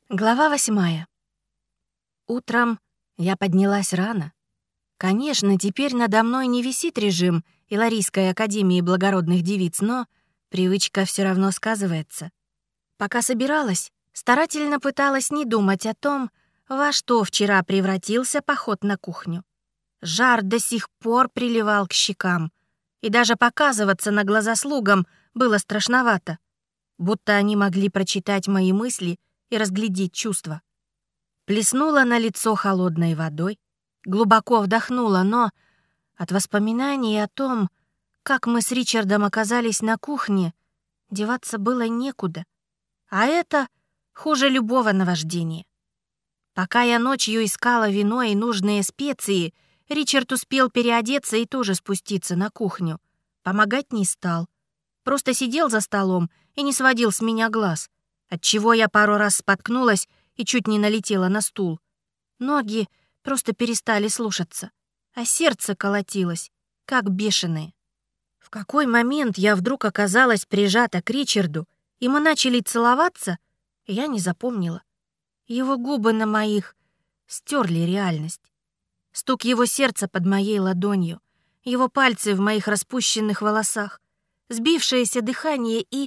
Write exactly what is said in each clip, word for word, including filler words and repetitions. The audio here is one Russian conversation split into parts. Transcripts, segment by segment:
Глава восьмая. Утром я поднялась рано. Конечно, теперь надо мной не висит режим Иларийской академии благородных девиц, но привычка все равно сказывается. Пока собиралась, старательно пыталась не думать о том, во что вчера превратился поход на кухню. Жар до сих пор приливал к щекам, и даже показываться на глаза слугам было страшновато, будто они могли прочитать мои мысли и разглядеть чувства. Плеснула на лицо холодной водой, глубоко вдохнула, но от воспоминаний о том, как мы с Ричардом оказались на кухне, деваться было некуда. А это хуже любого наваждения. Пока я ночью искала вино и нужные специи, Ричард успел переодеться и тоже спуститься на кухню. Помогать не стал. Просто сидел за столом и не сводил с меня глаз, отчего я пару раз споткнулась и чуть не налетела на стул. Ноги просто перестали слушаться, а сердце колотилось, как бешеное. В какой момент я вдруг оказалась прижата к Ричарду, и мы начали целоваться, я не запомнила. Его губы на моих стерли реальность. Стук его сердца под моей ладонью, его пальцы в моих распущенных волосах, сбившееся дыхание и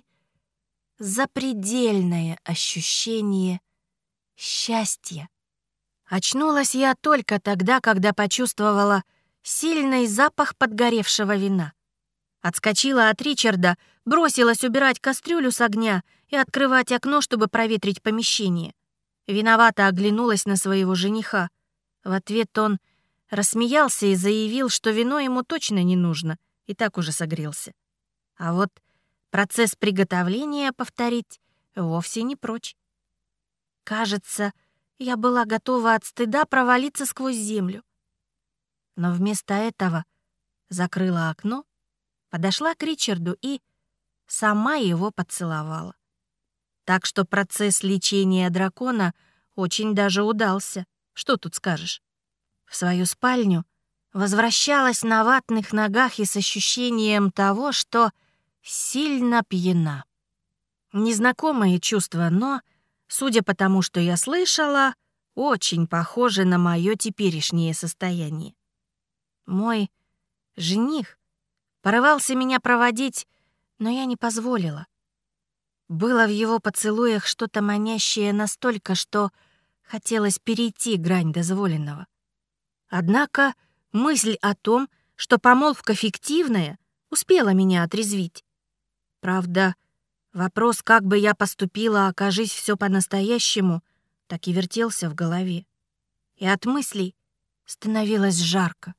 запредельное ощущение счастья. Очнулась я только тогда, когда почувствовала сильный запах подгоревшего вина. Отскочила от Ричарда, бросилась убирать кастрюлю с огня и открывать окно, чтобы проветрить помещение. Виновато оглянулась на своего жениха. В ответ он рассмеялся и заявил, что вино ему точно не нужно, и так уже согрелся. А вот процесс приготовления повторить вовсе не прочь. Кажется, я была готова от стыда провалиться сквозь землю. Но вместо этого закрыла окно, подошла к Ричарду и сама его поцеловала. Так что процесс лечения дракона очень даже удался. Что тут скажешь? В свою спальню возвращалась на ватных ногах и с ощущением того, что сильно пьяна. Незнакомые чувства, но, судя по тому, что я слышала, очень похожи на мое теперешнее состояние. Мой жених порывался меня проводить, но я не позволила. Было в его поцелуях что-то манящее настолько, что хотелось перейти грань дозволенного. Однако мысль о том, что помолвка фиктивная, успела меня отрезвить. Правда, вопрос, как бы я поступила, окажись все по-настоящему, так и вертелся в голове. И от мыслей становилось жарко.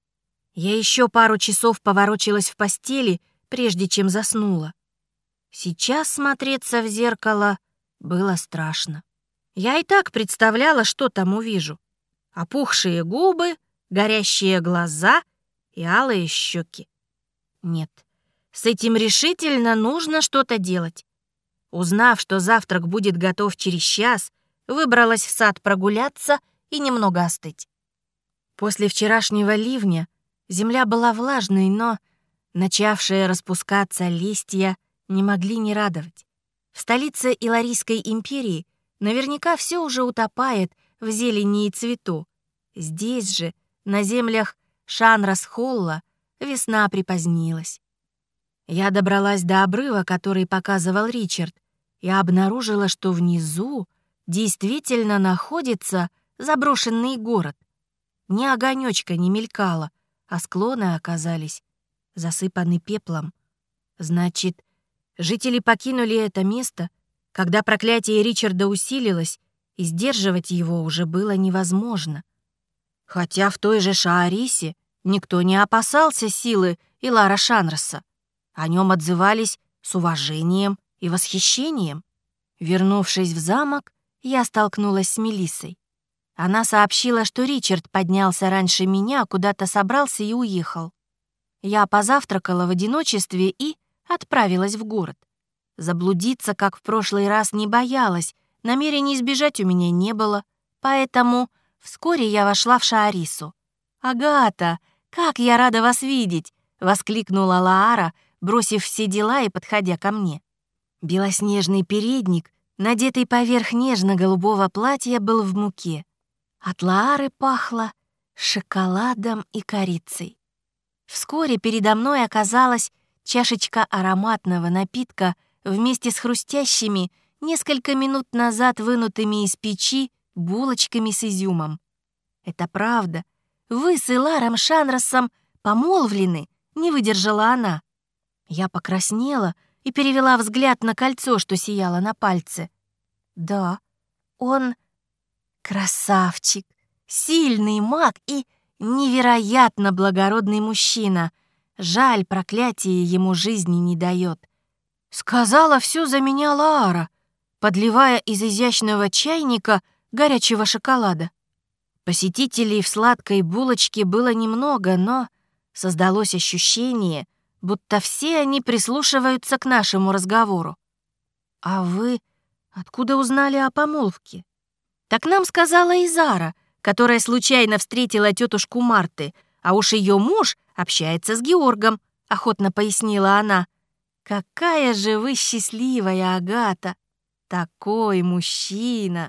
Я еще пару часов поворочилась в постели, прежде чем заснула. Сейчас смотреться в зеркало было страшно. Я и так представляла, что там увижу. Опухшие губы, горящие глаза и алые щеки. Нет, с этим решительно нужно что-то делать. Узнав, что завтрак будет готов через час, выбралась в сад прогуляться и немного остыть. После вчерашнего ливня земля была влажной, но начавшие распускаться листья не могли не радовать. В столице Иларийской империи наверняка все уже утопает в зелени и цвету. Здесь же, на землях Шанрас-Холла, весна припозднилась. Я добралась до обрыва, который показывал Ричард, и обнаружила, что внизу действительно находится заброшенный город. Ни огонёчка не мелькало, а склоны оказались засыпаны пеплом. Значит, жители покинули это место, когда проклятие Ричарда усилилось, и сдерживать его уже было невозможно. Хотя в той же Шаарисе никто не опасался силы Илара Шанраса. О нем отзывались с уважением и восхищением. Вернувшись в замок, я столкнулась с Мелиссой. Она сообщила, что Ричард поднялся раньше меня, куда-то собрался и уехал. Я позавтракала в одиночестве и отправилась в город. Заблудиться, как в прошлый раз, не боялась, намерений сбежать у меня не было, поэтому вскоре я вошла в Шаарису. «Агата, как я рада вас видеть!» — воскликнула Лаара, бросив все дела и подходя ко мне. Белоснежный передник надетый поверх нежно-голубого платья, был в муке. От Лаары пахло шоколадом и корицей. Вскоре передо мной оказалась чашечка ароматного напитка вместе с хрустящими, несколько минут назад вынутыми из печи, булочками с изюмом. «Это правда. Вы с Иларом Шанросом помолвлены», — не выдержала она. Я покраснела и перевела взгляд на кольцо, что сияло на пальце. «Да, он красавчик, сильный маг и невероятно благородный мужчина. Жаль, проклятие ему жизни не дает». Сказала все за меня Лаара, подливая из изящного чайника горячего шоколада. Посетителей в сладкой булочке было немного, но создалось ощущение, будто все они прислушиваются к нашему разговору. «А вы откуда узнали о помолвке?» «Так нам сказала Изара, которая случайно встретила тетушку Марты, а уж ее муж общается с Георгом», — охотно пояснила она. «Какая же вы счастливая, Агата! Такой мужчина!»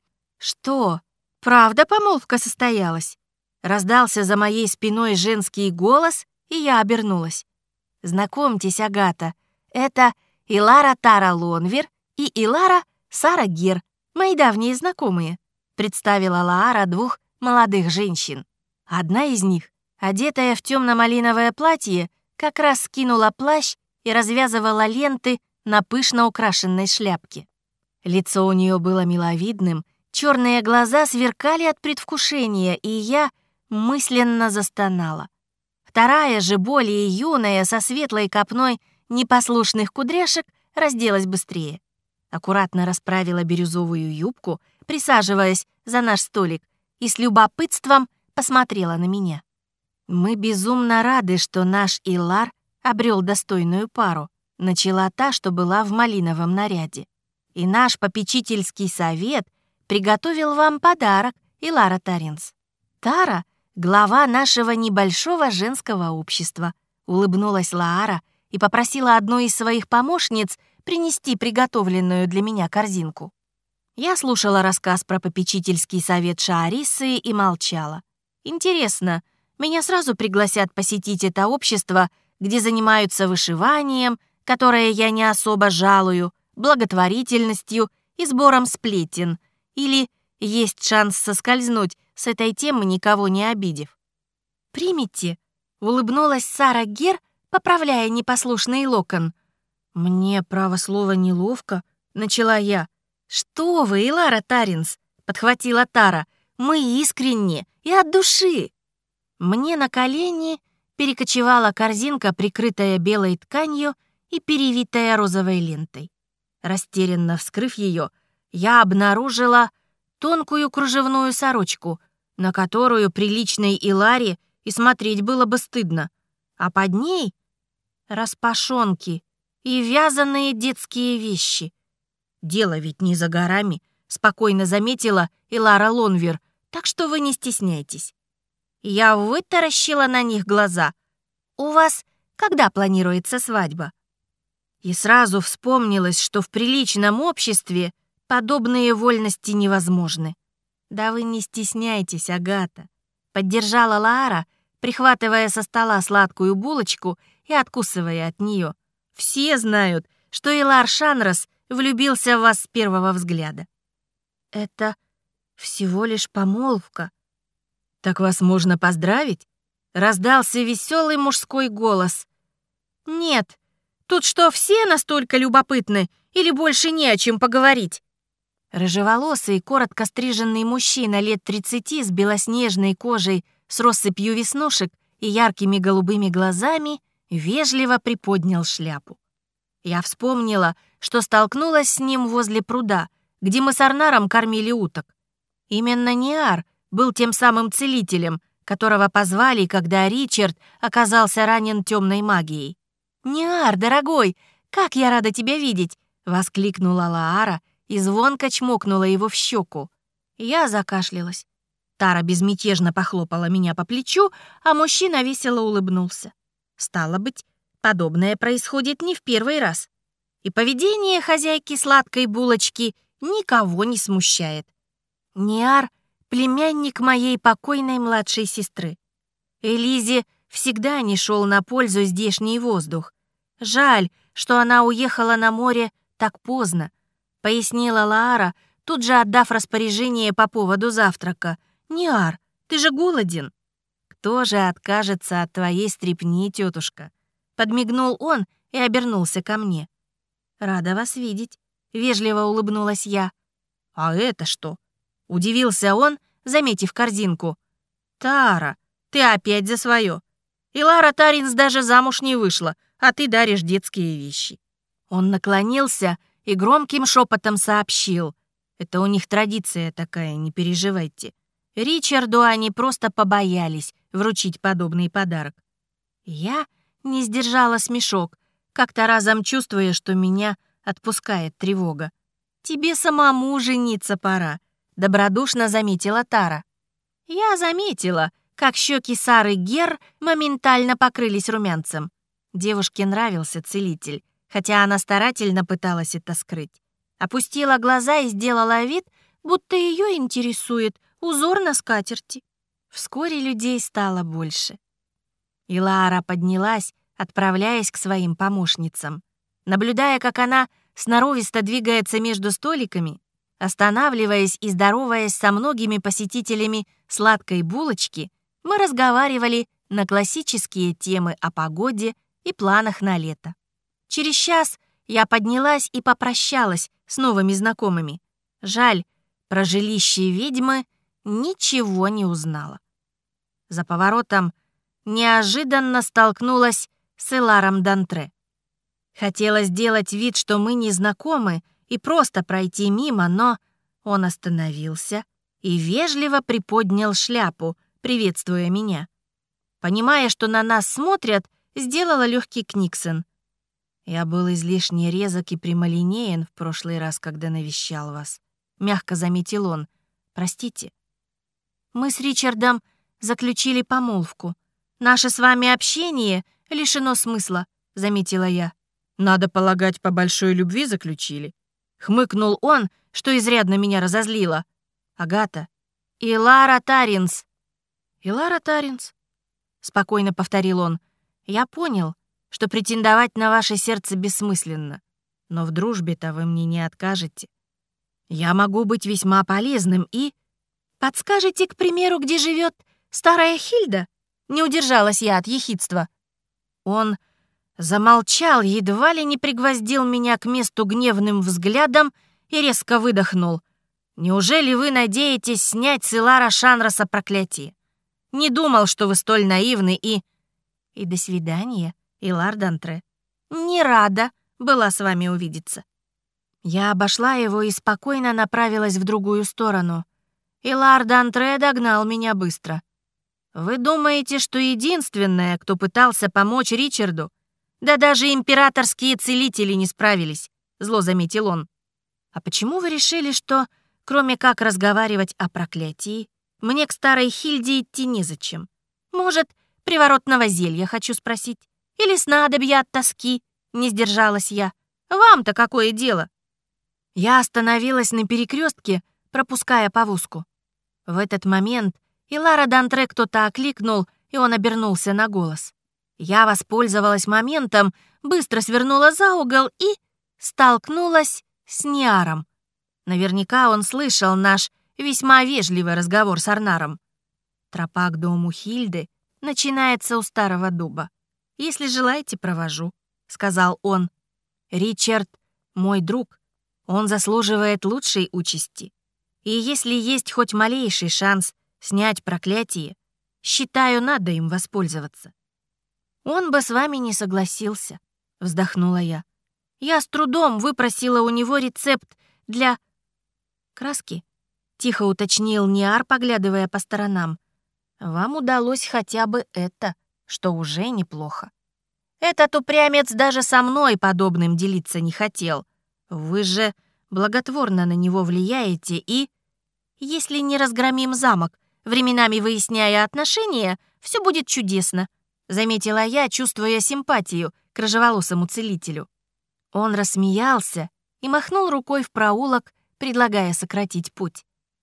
«Что, правда помолвка состоялась?» Раздался за моей спиной женский голос, и я обернулась. «Знакомьтесь, Агата, это Илара Тара Лонвер и Илара Сара Гер, мои давние знакомые», представила Лаара двух молодых женщин. Одна из них, одетая в темно-малиновое платье, как раз скинула плащ и развязывала ленты на пышно украшенной шляпке. Лицо у нее было миловидным, черные глаза сверкали от предвкушения, и я мысленно застонала. Вторая же, более юная, со светлой копной непослушных кудряшек, разделась быстрее. Аккуратно расправила бирюзовую юбку, присаживаясь за наш столик, и с любопытством посмотрела на меня. «Мы безумно рады, что наш Илар обрел достойную пару», начала та, что была в малиновом наряде. «И наш попечительский совет приготовил вам подарок, Илара Таринс. Тара — глава нашего небольшого женского общества», улыбнулась Лаара и попросила одну из своих помощниц принести приготовленную для меня корзинку. Я слушала рассказ про попечительский совет Шаарисы и молчала. Интересно, меня сразу пригласят посетить это общество, где занимаются вышиванием, которое я не особо жалую, благотворительностью и сбором сплетен, или есть шанс соскользнуть с этой темы, никого не обидев? «Примите», — улыбнулась Сара Гер, поправляя непослушный локон. «Мне, право слово, неловко», — начала я. «Что вы, Илара Таринс», — подхватила Тара, — «мы искренне и от души». Мне на колени перекочевала корзинка, прикрытая белой тканью и перевитая розовой лентой. Растерянно вскрыв ее, я обнаружила тонкую кружевную сорочку, на которую приличной Иларе и смотреть было бы стыдно, а под ней распашонки и вязаные детские вещи. Дело ведь не за горами, спокойно заметила Илара Лонвер, так что вы не стесняйтесь. Я вытаращила на них глаза. «У вас когда планируется свадьба?» И сразу вспомнилось, что в приличном обществе подобные вольности невозможны. «Да вы не стесняйтесь, Агата», — поддержала Лаара, прихватывая со стола сладкую булочку и откусывая от нее. «Все знают, что Илар Шанрос влюбился в вас с первого взгляда». «Это всего лишь помолвка». «Так вас можно поздравить?» — раздался веселый мужской голос. «Нет, тут что, все настолько любопытны или больше не о чем поговорить?» Рыжеволосый, коротко стриженный мужчина лет тридцати с белоснежной кожей, с россыпью веснушек и яркими голубыми глазами вежливо приподнял шляпу. Я вспомнила, что столкнулась с ним возле пруда, где мы с Арнаром кормили уток. Именно Ниар был тем самым целителем, которого позвали, когда Ричард оказался ранен темной магией. «Ниар, дорогой, как я рада тебя видеть!» — воскликнула Лаара и звонко чмокнула его в щеку. Я закашлялась. Тара безмятежно похлопала меня по плечу, а мужчина весело улыбнулся. Стало быть, подобное происходит не в первый раз. и поведение хозяйки сладкой булочки никого не смущает. Ниар — племянник моей покойной младшей сестры. Элизе всегда не шел на пользу здешний воздух. Жаль, что она уехала на море так поздно, пояснила Лаара, тут же отдав распоряжение по поводу завтрака. «Ниар, ты же голоден». «Кто же откажется от твоей стряпни, тетушка?» Подмигнул он и обернулся ко мне. «Рада вас видеть», — вежливо улыбнулась я. «А это что?» — удивился он, заметив корзинку. «Тара, ты опять за свое. И Лара Таринс даже замуж не вышла, а ты даришь детские вещи». Он наклонился и громким шепотом сообщил. «Это у них традиция такая, не переживайте. Ричарду они просто побоялись вручить подобный подарок». Я не сдержала смешок, как-то разом чувствуя, что меня отпускает тревога. «Тебе самому жениться пора», — добродушно заметила Тара. Я заметила, как щеки Сары Гер моментально покрылись румянцем. Девушке нравился целитель, хотя она старательно пыталась это скрыть. Опустила глаза и сделала вид, будто ее интересует узор на скатерти. Вскоре людей стало больше. И Лаара поднялась, отправляясь к своим помощницам. Наблюдая, как она сноровисто двигается между столиками, останавливаясь и здороваясь со многими посетителями сладкой булочки, мы разговаривали на классические темы о погоде и планах на лето. Через час я поднялась и попрощалась с новыми знакомыми. Жаль, про жилище ведьмы ничего не узнала. За поворотом неожиданно столкнулась с Эларом Дантре. Хотела сделать вид, что мы не знакомы, и просто пройти мимо, но он остановился и вежливо приподнял шляпу, приветствуя меня. Понимая, что на нас смотрят, сделала легкий книксон. «Я был излишне резок и прямолинеен в прошлый раз, когда навещал вас», — мягко заметил он. «Простите». «Мы с Ричардом заключили помолвку. Наше с вами общение лишено смысла», — заметила я. «Надо полагать, по большой любви заключили», — хмыкнул он, что изрядно меня разозлило. «Агата, и Лара Таринс». «И Лара Таринс», — спокойно повторил он. «Я понял, что претендовать на ваше сердце бессмысленно, но в дружбе-то вы мне не откажете. Я могу быть весьма полезным и...» «Подскажете, к примеру, где живет старая Хильда?» Не удержалась я от ехидства. Он замолчал, едва ли не пригвоздил меня к месту гневным взглядом и резко выдохнул. «Неужели вы надеетесь снять с Илара Шанроса проклятие? Не думал, что вы столь наивны и...» «И до свидания, Илар Дантре. Не рада была с вами увидеться». Я обошла его и спокойно направилась в другую сторону. Илар Дантре догнал меня быстро. «Вы думаете, что единственная, кто пытался помочь Ричарду? Да даже императорские целители не справились», — зло заметил он. «А почему вы решили, что, кроме как разговаривать о проклятии, мне к старой Хильде идти незачем? Может, приворотного зелья хочу спросить? Или снадобья от тоски?» — не сдержалась я. «Вам-то какое дело?» Я остановилась на перекрестке, пропуская повозку. В этот момент Илара Дантре кто-то окликнул, и он обернулся на голос. Я воспользовалась моментом, быстро свернула за угол и столкнулась с Ниаром. Наверняка он слышал наш весьма вежливый разговор с Арнаром. «Тропа к дому Хильды начинается у старого дуба. Если желаете, провожу», — сказал он. «Ричард — мой друг. Он заслуживает лучшей участи. И если есть хоть малейший шанс снять проклятие, считаю, надо им воспользоваться». «Он бы с вами не согласился», — вздохнула я. «Я с трудом выпросила у него рецепт для...» «Краски?» — тихо уточнил Ниар, поглядывая по сторонам. «Вам удалось хотя бы это, что уже неплохо. Этот упрямец даже со мной подобным делиться не хотел. Вы же благотворно на него влияете и... Если не разгромим замок, временами выясняя отношения, все будет чудесно», — заметила я, чувствуя симпатию к рыжеволосому целителю. Он рассмеялся и махнул рукой в проулок, предлагая сократить путь.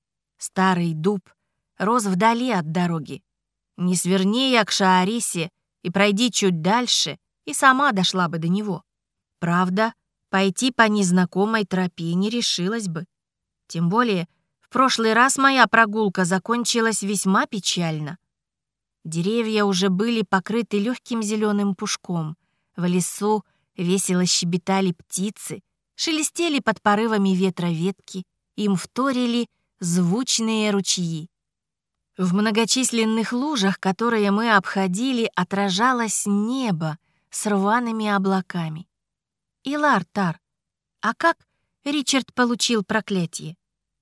Старый дуб рос вдали от дороги. Не сверни я к Шаарисе и пройди чуть дальше, и сама дошла бы до него. Правда, пойти по незнакомой тропе не решилась бы. Тем более, в прошлый раз моя прогулка закончилась весьма печально. Деревья уже были покрыты легким зеленым пушком. В лесу весело щебетали птицы, шелестели под порывами ветра ветки, им вторили звучные ручьи. В многочисленных лужах, которые мы обходили, отражалось небо с рваными облаками. Илар Тар, а как Ричард получил проклятие?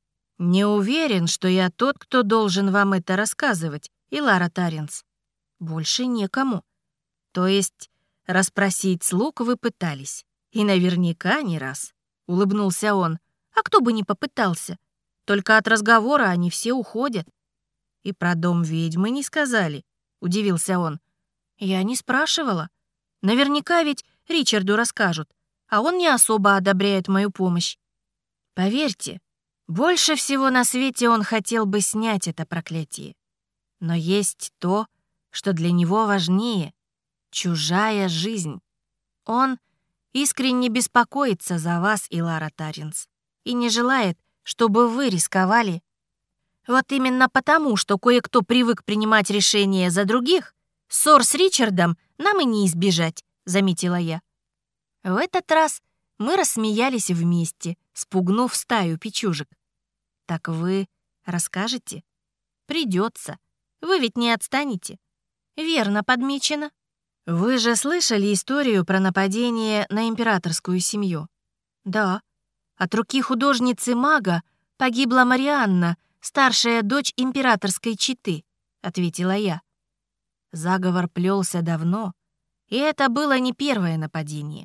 Не уверен, что я тот, кто должен вам это рассказывать, Илара Таринс. Больше некому. То есть расспросить слуг вы пытались. И наверняка не раз. Улыбнулся он. А кто бы ни попытался. Только от разговора они все уходят. И про дом ведьмы не сказали, удивился он. Я не спрашивала. Наверняка ведь Ричарду расскажут, а он не особо одобряет мою помощь. Поверьте, больше всего на свете он хотел бы снять это проклятие. Но есть то, что для него важнее — чужая жизнь. Он искренне беспокоится за вас, Илара Таринс, и не желает, чтобы вы рисковали. Вот именно потому, что кое-кто привык принимать решения за других, ссор с Ричардом нам и не избежать, заметила я. В этот раз мы рассмеялись вместе, спугнув стаю печужек. Так вы расскажете? Придется. Вы ведь не отстанете. Верно подмечено. Вы же слышали историю про нападение на императорскую семью? Да. От руки художницы-мага погибла Марианна, старшая дочь императорской четы, ответила я. Заговор плелся давно, и это было не первое нападение.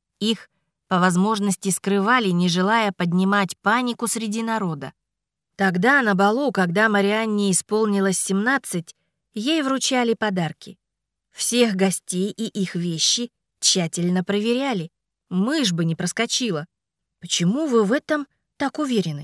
Их по возможности скрывали, не желая поднимать панику среди народа. Тогда на балу, когда Марианне исполнилось семнадцать, ей вручали подарки. Всех гостей и их вещи тщательно проверяли. Мышь бы не проскочила. Почему вы в этом так уверены?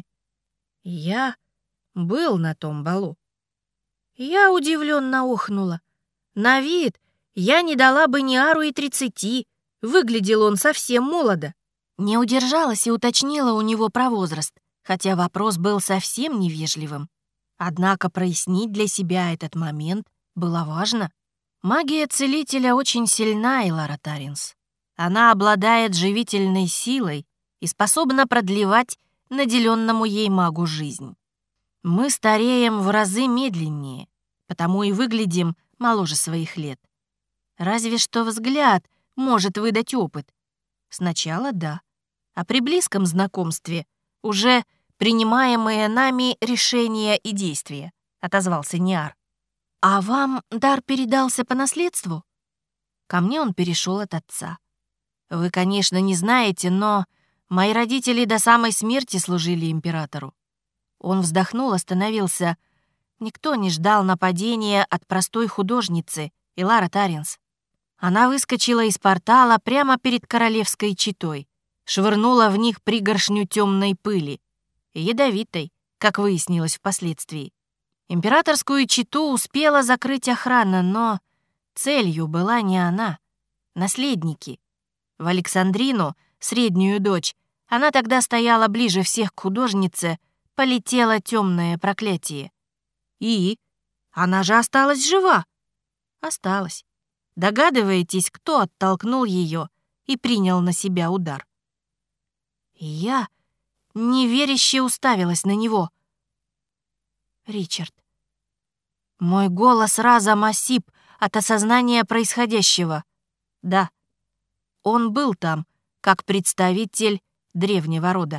Я был на том балу. Я удивленно охнула. На вид я не дала бы Ниару и тридцати. Выглядел он совсем молодо. Не удержалась и уточнила у него про возраст, хотя вопрос был совсем невежливым. Однако прояснить для себя этот момент было важно. Магия целителя очень сильна, Илара Таринс. Она обладает живительной силой и способна продлевать наделенному ей магу жизнь. Мы стареем в разы медленнее, потому и выглядим моложе своих лет. Разве что взгляд может выдать опыт. Сначала да, а при близком знакомстве уже принимаемые нами решения и действия, отозвался Ниар. А вам дар передался по наследству? Ко мне он перешел от отца. Вы, конечно, не знаете, но мои родители до самой смерти служили императору. Он вздохнул, остановился. Никто не ждал нападения от простой художницы, Илара Таринс. Она выскочила из портала прямо перед королевской четой, швырнула в них пригоршню темной пыли, ядовитой, как выяснилось впоследствии. Императорскую чету успела закрыть охрана, но целью была не она, наследники. В Александрину, среднюю дочь, она тогда стояла ближе всех к художнице, полетело темное проклятие. И она же осталась жива. Осталась. Догадываетесь, кто оттолкнул ее и принял на себя удар? И я неверяще уставилась на него. Ричард. Мой голос разом осип от осознания происходящего. Да, он был там, как представитель древнего рода.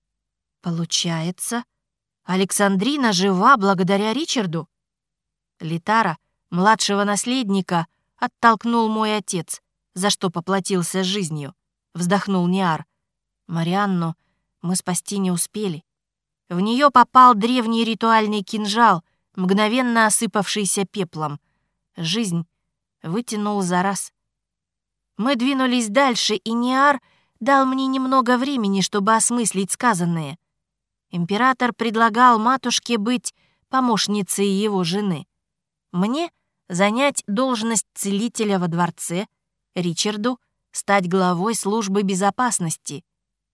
Получается, Александрина жива благодаря Ричарду? Литара, младшего наследника, оттолкнул мой отец, за что поплатился жизнью, вздохнул Ниар. Марианну мы спасти не успели. В нее попал древний ритуальный кинжал, мгновенно осыпавшийся пеплом. Жизнь вытянул за раз. Мы двинулись дальше, и Ниар дал мне немного времени, чтобы осмыслить сказанное. Император предлагал матушке быть помощницей его жены. Мне занять должность целителя во дворце, Ричарду стать главой службы безопасности.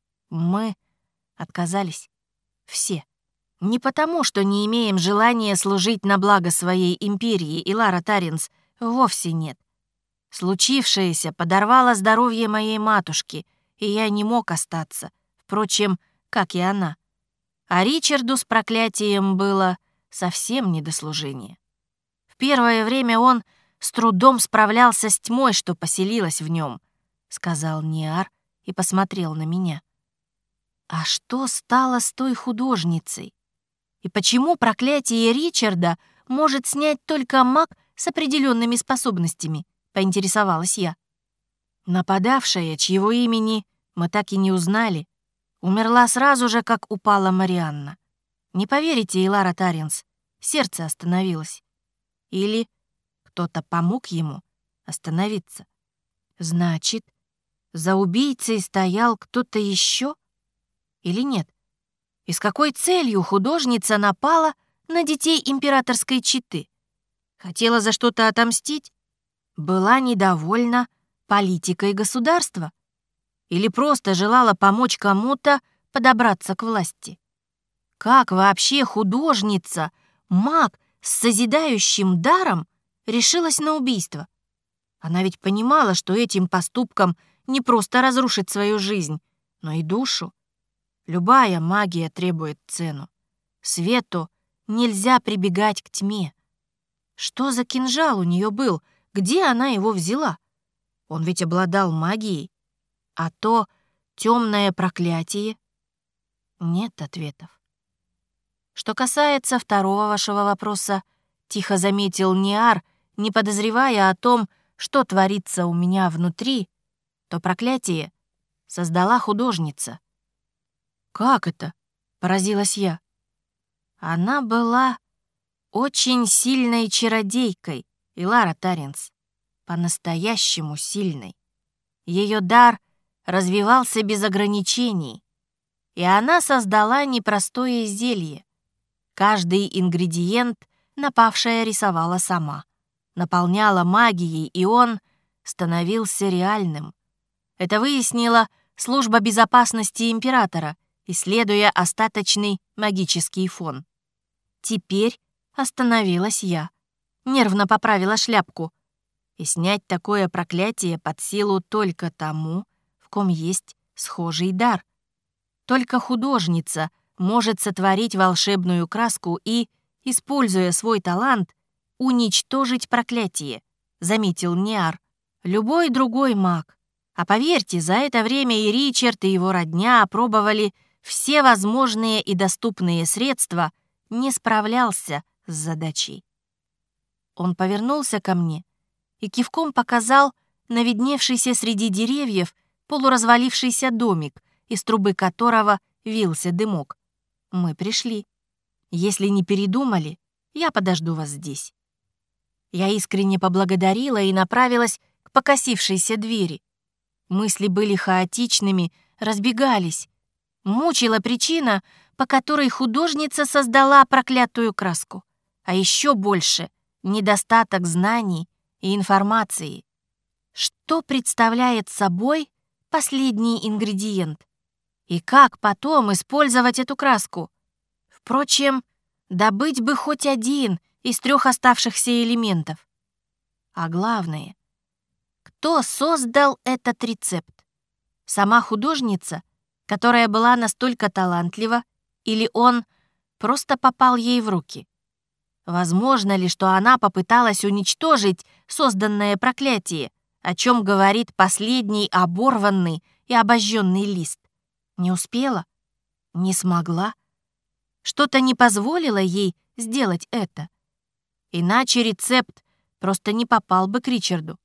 Мы отказались. Все. Не потому, что не имеем желания служить на благо своей империи, Илара Таринс, вовсе нет. Случившееся подорвало здоровье моей матушки, и я не мог остаться, впрочем, как и она. А Ричарду с проклятием было совсем не до служения. В первое время он с трудом справлялся с тьмой, что поселилась в нем, сказал Ниар и посмотрел на меня. А что стало с той художницей? И почему проклятие Ричарда может снять только маг с определенными способностями, поинтересовалась я. Нападавшая, чьего имени мы так и не узнали, умерла сразу же, как упала Марианна. Не поверите, Илара Таринс, сердце остановилось. Или кто-то помог ему остановиться. Значит, за убийцей стоял кто-то еще? Или нет? И с какой целью художница напала на детей императорской четы? Хотела за что-то отомстить? Была недовольна политикой государства? Или просто желала помочь кому-то подобраться к власти? Как вообще художница, маг с созидающим даром, решилась на убийство? Она ведь понимала, что этим поступком не просто разрушит свою жизнь, но и душу. Любая магия требует цену. Свету нельзя прибегать к тьме. Что за кинжал у нее был? Где она его взяла? Он ведь обладал магией. А то темное проклятие? Нет ответов. Что касается второго вашего вопроса, тихо заметил Ниар, не подозревая о том, что творится у меня внутри, то проклятие создала художница. «Как это?» — поразилась я. Она была очень сильной чародейкой, Илара Таринс, по-настоящему сильной. Ее дар развивался без ограничений, и она создала непростое зелье. Каждый ингредиент напавшая рисовала сама, наполняла магией, и он становился реальным. Это выяснила служба безопасности императора, исследуя остаточный магический фон. Теперь остановилась я, нервно поправила шляпку. И снять такое проклятие под силу только тому, в ком есть схожий дар. Только художница может сотворить волшебную краску и, используя свой талант, уничтожить проклятие, заметил Ниар. Любой другой маг. А поверьте, за это время и Ричард, и его родня опробовали все возможные и доступные средства, не справлялся с задачей. Он повернулся ко мне и кивком показал на видневшийся среди деревьев полуразвалившийся домик, из трубы которого вился дымок. Мы пришли. Если не передумали, я подожду вас здесь. Я искренне поблагодарила и направилась к покосившейся двери. Мысли были хаотичными, разбегались. Мучила причина, по которой художница создала проклятую краску. А еще больше — недостаток знаний и информации. Что представляет собой последний ингредиент? И как потом использовать эту краску? Впрочем, добыть бы хоть один из трех оставшихся элементов. А главное, кто создал этот рецепт? Сама художница, которая была настолько талантлива, или он просто попал ей в руки? Возможно ли, что она попыталась уничтожить созданное проклятие, о чем говорит последний оборванный и обожженный лист? Не успела? Не смогла? Что-то не позволило ей сделать это. Иначе рецепт просто не попал бы к Ричарду.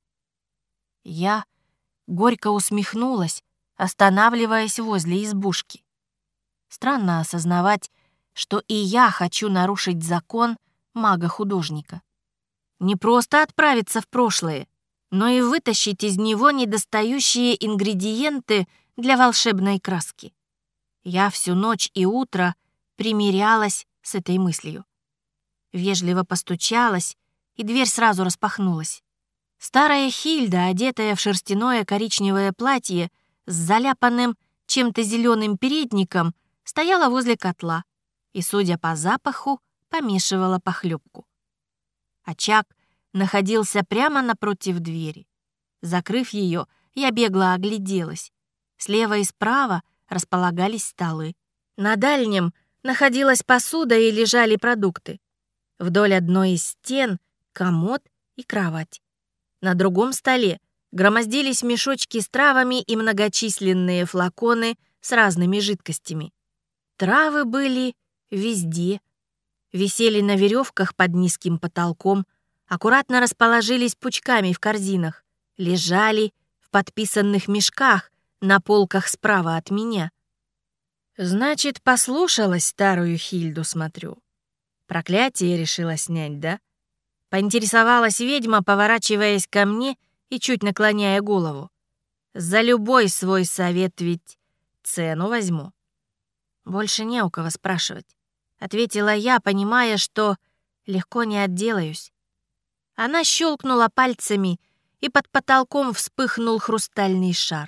Я горько усмехнулась, останавливаясь возле избушки. Странно осознавать, что и я хочу нарушить закон мага-художника. Не просто отправиться в прошлое, но и вытащить из него недостающие ингредиенты для волшебной краски. Я всю ночь и утро примирялась с этой мыслью. Вежливо постучалась, и дверь сразу распахнулась. Старая Хильда, одетая в шерстяное коричневое платье с заляпанным чем-то зеленым передником, стояла возле котла и, судя по запаху, помешивала похлебку. Очаг находился прямо напротив двери. Закрыв ее, я бегло огляделась. Слева и справа располагались столы. На дальнем находилась посуда и лежали продукты. Вдоль одной из стен — комод и кровать. На другом столе громоздились мешочки с травами и многочисленные флаконы с разными жидкостями. Травы были везде. Висели на веревках под низким потолком, аккуратно расположились пучками в корзинах, лежали в подписанных мешках на полках справа от меня. Значит, послушалась старую Хильду, смотрю. Проклятие решила снять, да? Поинтересовалась ведьма, поворачиваясь ко мне и чуть наклоняя голову. За любой свой совет ведь цену возьму. Больше не у кого спрашивать, ответила я, понимая, что легко не отделаюсь. Она щелкнула пальцами, и под потолком вспыхнул хрустальный шар.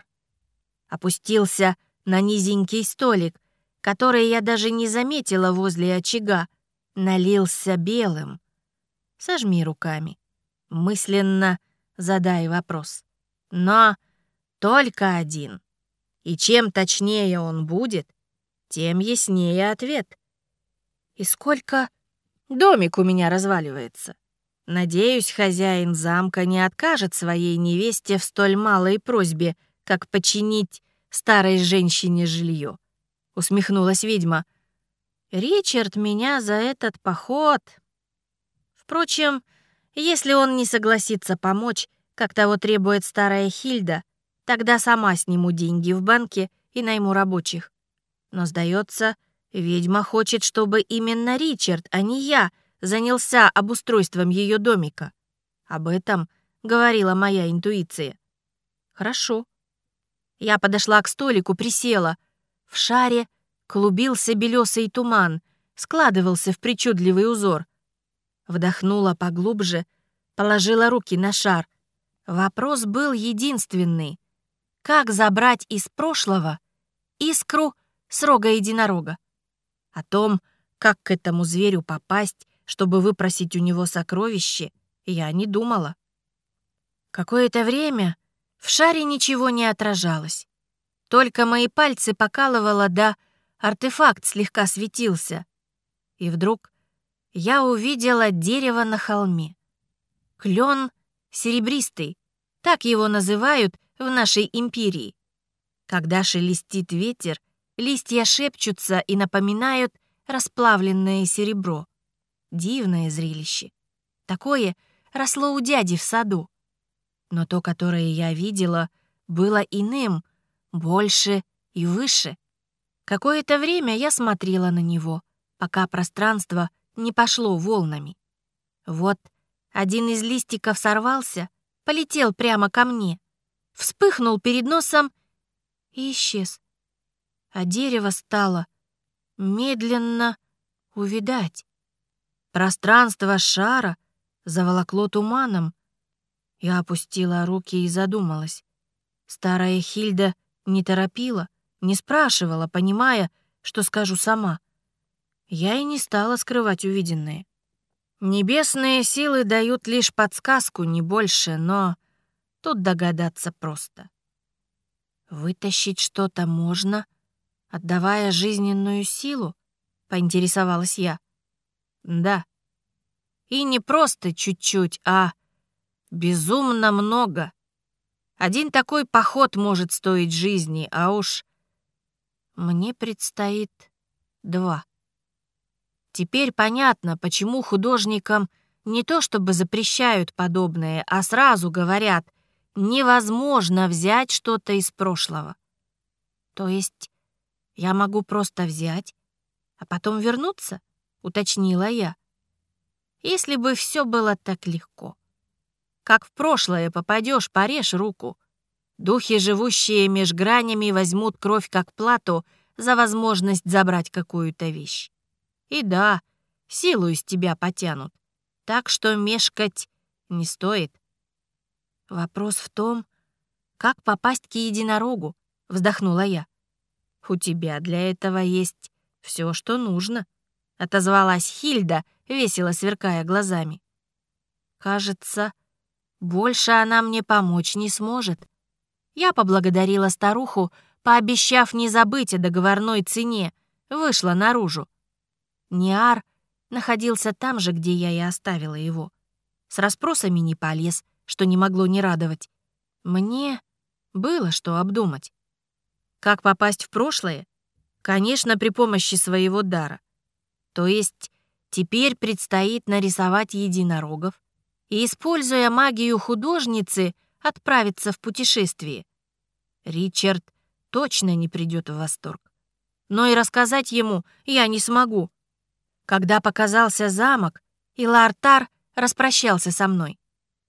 Опустился на низенький столик, который я даже не заметила возле очага, налился белым. Сожми руками, мысленно задай вопрос. Но только один. И чем точнее он будет, тем яснее ответ. И сколько домик у меня разваливается. Надеюсь, хозяин замка не откажет своей невесте в столь малой просьбе, как починить старой женщине жилье. Усмехнулась ведьма. Ричард меня за этот поход... Впрочем, если он не согласится помочь, как того требует старая Хильда, тогда сама сниму деньги в банке и найму рабочих. Но, сдается, ведьма хочет, чтобы именно Ричард, а не я, занялся обустройством ее домика. Об этом говорила моя интуиция. Хорошо. Я подошла к столику, присела. В шаре клубился белесый туман, складывался в причудливый узор. Вдохнула поглубже, положила руки на шар. Вопрос был единственный. Как забрать из прошлого искру с рога единорога? О том, как к этому зверю попасть, чтобы выпросить у него сокровище, я не думала. Какое-то время в шаре ничего не отражалось. Только мои пальцы покалывало, да артефакт слегка светился. И вдруг я увидела дерево на холме. Клен серебристый, так его называют в нашей империи. Когда шелестит ветер, листья шепчутся и напоминают расплавленное серебро. Дивное зрелище. Такое росло у дяди в саду. Но то, которое я видела, было иным, больше и выше. Какое-то время я смотрела на него, пока пространство не пошло волнами. Вот один из листиков сорвался, полетел прямо ко мне, вспыхнул перед носом и исчез. А дерево стало медленно увядать. Пространство шара заволокло туманом. Я опустила руки и задумалась. Старая Хильда не торопила, не спрашивала, понимая, что скажу сама. Я и не стала скрывать увиденное. Небесные силы дают лишь подсказку, не больше, но тут догадаться просто. Вытащить что-то можно, отдавая жизненную силу? Поинтересовалась я. Да. И не просто чуть-чуть, а безумно много. Один такой поход может стоить жизни, а уж мне предстоит два. Теперь понятно, почему художникам не то чтобы запрещают подобное, а сразу говорят, невозможно взять что-то из прошлого. То есть я могу просто взять, а потом вернуться, уточнила я. Если бы все было так легко. Как в прошлое попадешь, порежь руку. Духи, живущие меж гранями, возьмут кровь как плату за возможность забрать какую-то вещь. И да, силу из тебя потянут, так что мешкать не стоит. Вопрос в том, как попасть к единорогу, вздохнула я. У тебя для этого есть все, что нужно, отозвалась Хильда, весело сверкая глазами. Кажется, больше она мне помочь не сможет. Я поблагодарила старуху, пообещав не забыть о договорной цене, вышла наружу. Ниар находился там же, где я и оставила его. С расспросами не полез, что не могло не радовать. Мне было что обдумать. Как попасть в прошлое? Конечно, при помощи своего дара. То есть теперь предстоит нарисовать единорогов и, используя магию художницы, отправиться в путешествие. Ричард точно не придет в восторг. Но и рассказать ему я не смогу. Когда показался замок, Илартар распрощался со мной.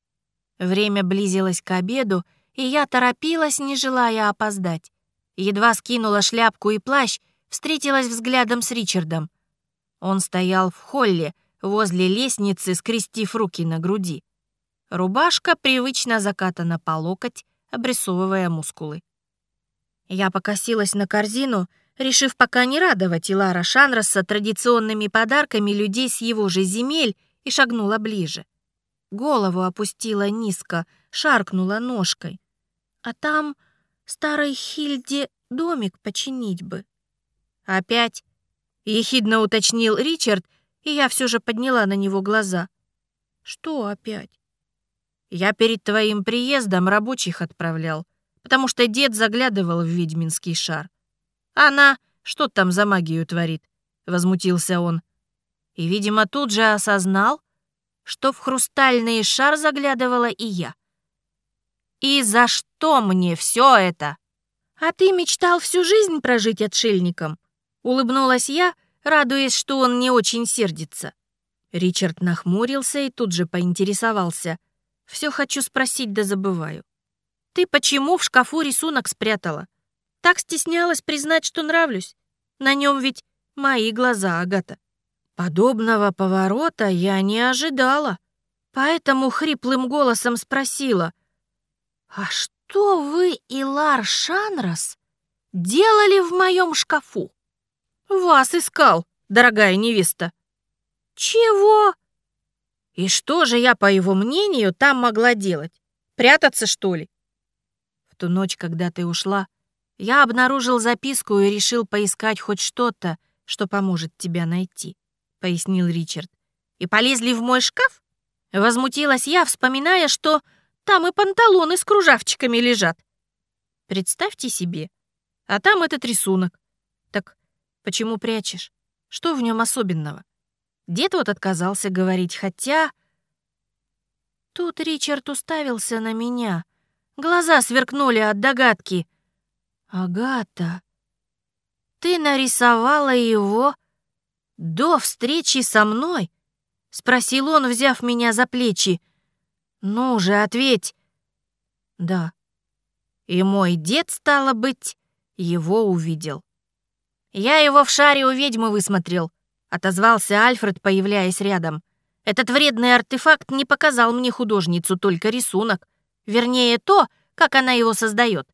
Время близилось к обеду, и я торопилась, не желая опоздать. Едва скинула шляпку и плащ, встретилась взглядом с Ричардом. Он стоял в холле, возле лестницы, скрестив руки на груди. Рубашка привычно закатана по локоть, обрисовывая мускулы. Я покосилась на корзину, решив пока не радовать Илара Шанроса традиционными подарками людей с его же земель, и шагнула ближе. Голову опустила низко, шаркнула ножкой. А там старой Хильде домик починить бы. «Опять?» — ехидно уточнил Ричард, и я все же подняла на него глаза. «Что опять?» «Я перед твоим приездом рабочих отправлял, потому что дед заглядывал в ведьминский шар. Она что там за магию творит?» — возмутился он. И, видимо, тут же осознал, что в хрустальный шар заглядывала и я. «И за что мне все это?» «А ты мечтал всю жизнь прожить отшельником?» — улыбнулась я, радуясь, что он не очень сердится. Ричард нахмурился и тут же поинтересовался. «Все хочу спросить, да забываю. Ты почему в шкафу рисунок спрятала? Так стеснялась признать, что нравлюсь? На нем ведь мои глаза, Агата». Подобного поворота я не ожидала, поэтому хриплым голосом спросила: «А что вы, Илар Шанрос, делали в моем шкафу?» «Вас искал, дорогая невеста». «Чего?» «И что же я, по его мнению, там могла делать? Прятаться, что ли?» «В ту ночь, когда ты ушла, я обнаружил записку и решил поискать хоть что-то, что поможет тебя найти», — пояснил Ричард. «И полезли в мой шкаф?» Возмутилась я, вспоминая, что там и панталоны с кружавчиками лежат. Представьте себе, а там этот рисунок. Так почему прячешь? Что в нем особенного? Дед вот отказался говорить, хотя... Тут Ричард уставился на меня. Глаза сверкнули от догадки. «Агата, ты нарисовала его до встречи со мной?» — спросил он, взяв меня за плечи. «Ну же, ответь!» «Да». И мой дед, стало быть, его увидел. «Я его в шаре у ведьмы высмотрел», — отозвался Альфред, появляясь рядом. «Этот вредный артефакт не показал мне художницу, только рисунок. Вернее, то, как она его создает».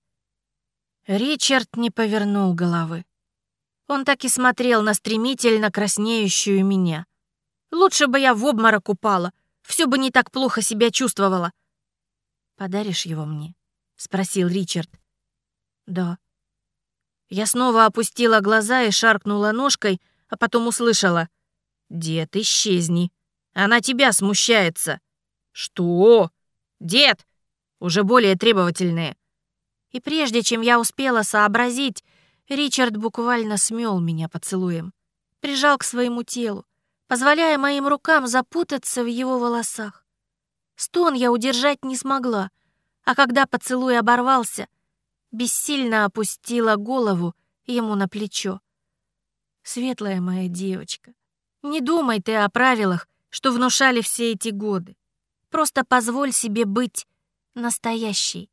Ричард не повернул головы. Он так и смотрел на стремительно краснеющую меня. Лучше бы я в обморок упала, все бы не так плохо себя чувствовала. «Подаришь его мне?» — спросил Ричард. «Да». Я снова опустила глаза и шаркнула ножкой, а потом услышала: «Дед, исчезни. Она тебя смущается». «Что?» «Дед!» Уже более требовательные. И прежде чем я успела сообразить, Ричард буквально смел меня поцелуем, прижал к своему телу, позволяя моим рукам запутаться в его волосах. Стон я удержать не смогла, а когда поцелуй оборвался, бессильно опустила голову ему на плечо. «Светлая моя девочка, не думай ты о правилах, что внушали все эти годы. Просто позволь себе быть настоящей».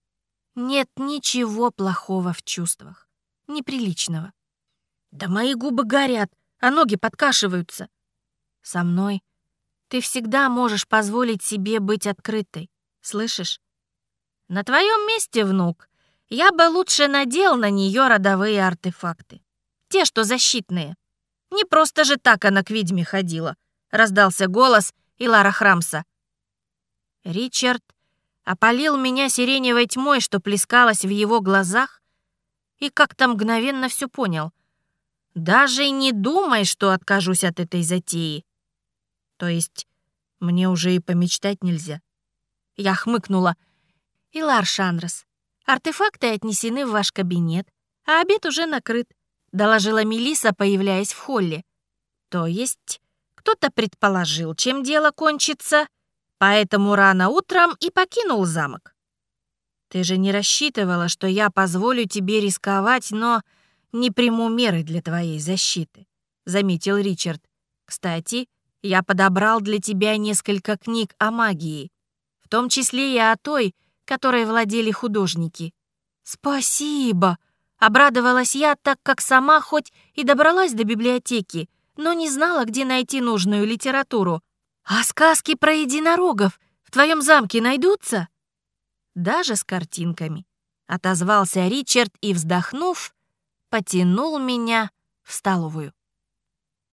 Нет ничего плохого в чувствах, неприличного. Да мои губы горят, а ноги подкашиваются. Со мной ты всегда можешь позволить себе быть открытой, слышишь? На твоем месте, внук, я бы лучше надел на нее родовые артефакты. Те, что защитные. Не просто же так она к ведьме ходила, раздался голос Илара Храмса. Ричард опалил меня сиреневой тьмой, что плескалась в его глазах, и как-то мгновенно все понял. Даже и не думай, что откажусь от этой затеи. То есть мне уже и помечтать нельзя. Я хмыкнула. Илар Шанрос, артефакты отнесены в ваш кабинет, а обед уже накрыт, доложила Мелисса, появляясь в холле. То есть кто-то предположил, чем дело кончится, поэтому рано утром и покинул замок. Ты же не рассчитывала, что я позволю тебе рисковать, но не приму меры для твоей защиты, заметил Ричард. Кстати, я подобрал для тебя несколько книг о магии, в том числе и о той, которой владели художники. Спасибо, обрадовалась я, так как сама хоть и добралась до библиотеки, но не знала, где найти нужную литературу. А сказки про единорогов в твоем замке найдутся? Даже с картинками, отозвался Ричард и, вздохнув, потянул меня в столовую.